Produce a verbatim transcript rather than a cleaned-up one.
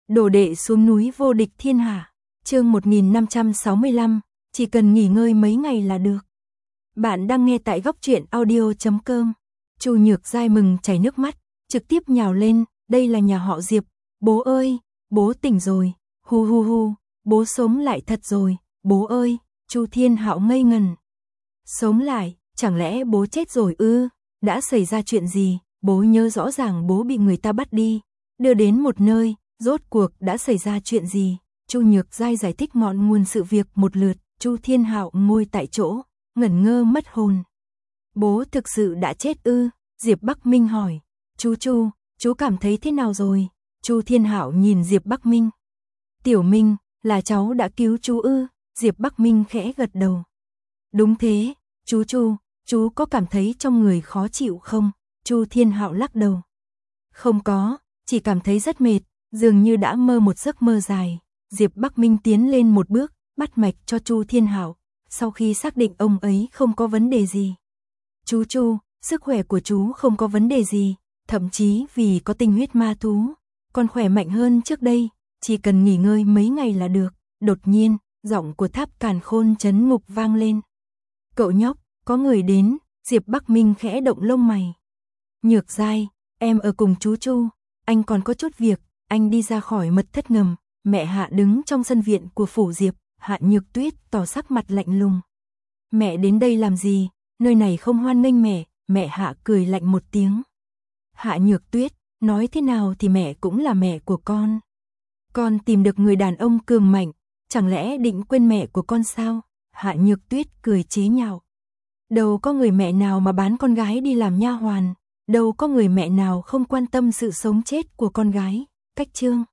Đồ đệ xuống núi vô địch thiên hạ. Chương một nghìn năm trăm sáu mươi lăm, chỉ cần nghỉ ngơi mấy ngày là được. Bạn đang nghe tại góc truyện audio chấm com. Chu Nhược Giai mừng chảy nước mắt, trực tiếp nhào lên, đây là nhà họ Diệp, bố ơi, bố tỉnh rồi, hu hu hu, bố sống lại thật rồi, bố ơi. Chu Thiên Hạo ngây ngần. Sống lại, chẳng lẽ bố chết rồi ư? Đã xảy ra chuyện gì? Bố nhớ rõ ràng bố bị người ta bắt đi, đưa đến một nơi, rốt cuộc đã xảy ra chuyện gì? Chu Nhược Giai giải thích ngọn nguồn sự việc một lượt. Chu Thiên Hạo ngồi tại chỗ, ngẩn ngơ mất hồn. Bố thực sự đã chết ư? Diệp Bắc Minh hỏi. Chú Chu, chú cảm thấy thế nào rồi? Chu Thiên Hạo nhìn Diệp Bắc Minh. Tiểu Minh, là cháu đã cứu chú ư? Diệp Bắc Minh khẽ gật đầu. Đúng thế, chú Chu, chú có cảm thấy trong người khó chịu không? Chu Thiên Hạo lắc đầu. Không có, chỉ cảm thấy rất mệt, dường như đã mơ một giấc mơ dài. Diệp Bắc Minh tiến lên một bước, bắt mạch cho Chu Thiên Hạo, sau khi xác định ông ấy không có vấn đề gì. Chú Chu, sức khỏe của chú không có vấn đề gì, thậm chí vì có tinh huyết ma thú, còn khỏe mạnh hơn trước đây, chỉ cần nghỉ ngơi mấy ngày là được. Đột nhiên, giọng của Tháp Càn Khôn Trấn Ngục vang lên. Cậu nhóc, có người đến. Diệp Bắc Minh khẽ động lông mày. Nhược Giai, em ở cùng chú Chu, anh còn có chút việc, anh đi ra khỏi mật thất ngầm. Mẹ Hạ đứng trong sân viện của phủ Diệp, Hạ Nhược Tuyết tỏ sắc mặt lạnh lùng. Mẹ đến đây làm gì? Nơi này không hoan nghênh mẹ. Mẹ Hạ cười lạnh một tiếng. Hạ Nhược Tuyết, nói thế nào thì mẹ cũng là mẹ của con. Con tìm được người đàn ông cường mạnh, chẳng lẽ định quên mẹ của con sao? Hạ Nhược Tuyết cười chế nhạo. Đâu có người mẹ nào mà bán con gái đi làm nha hoàn, đâu có người mẹ nào không quan tâm sự sống chết của con gái. Cách chương